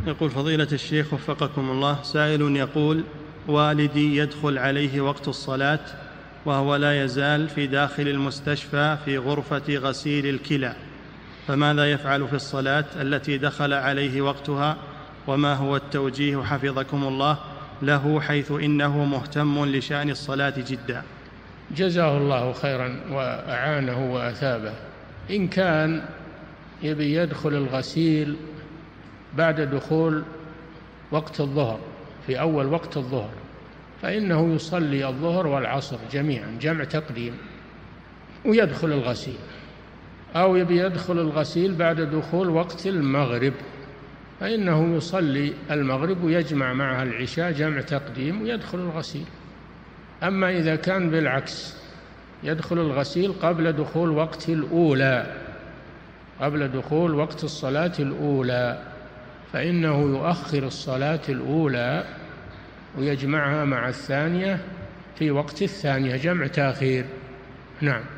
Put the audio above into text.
يقول فضيلة الشيخ وفقكم الله، سائل يقول: والدي يدخل عليه وقت الصلاة وهو لا يزال في داخل المستشفى في غرفة غسيل الكلى، فماذا يفعل في الصلاة التي دخل عليه وقتها؟ وما هو التوجيه حفظكم الله له، حيث إنه مهتم لشأن الصلاة جدا؟ جزاه الله خيرا وأعانه وأثابه. إن كان يبي يدخل الغسيل بعد دخول وقت الظهر، في أول وقت الظهر، فإنه يصلي الظهر والعصر جميعا جمع تقديم ويدخل الغسيل. أو يبي يدخل الغسيل بعد دخول وقت المغرب، فإنه يصلي المغرب ويجمع معها العشاء جمع تقديم ويدخل الغسيل. أما إذا كان بالعكس، يدخل الغسيل قبل دخول وقت الأولى، قبل دخول وقت الصلاة الأولى، فإنه يؤخر الصلاة الأولى ويجمعها مع الثانية في وقت الثانية جمع تأخير. نعم.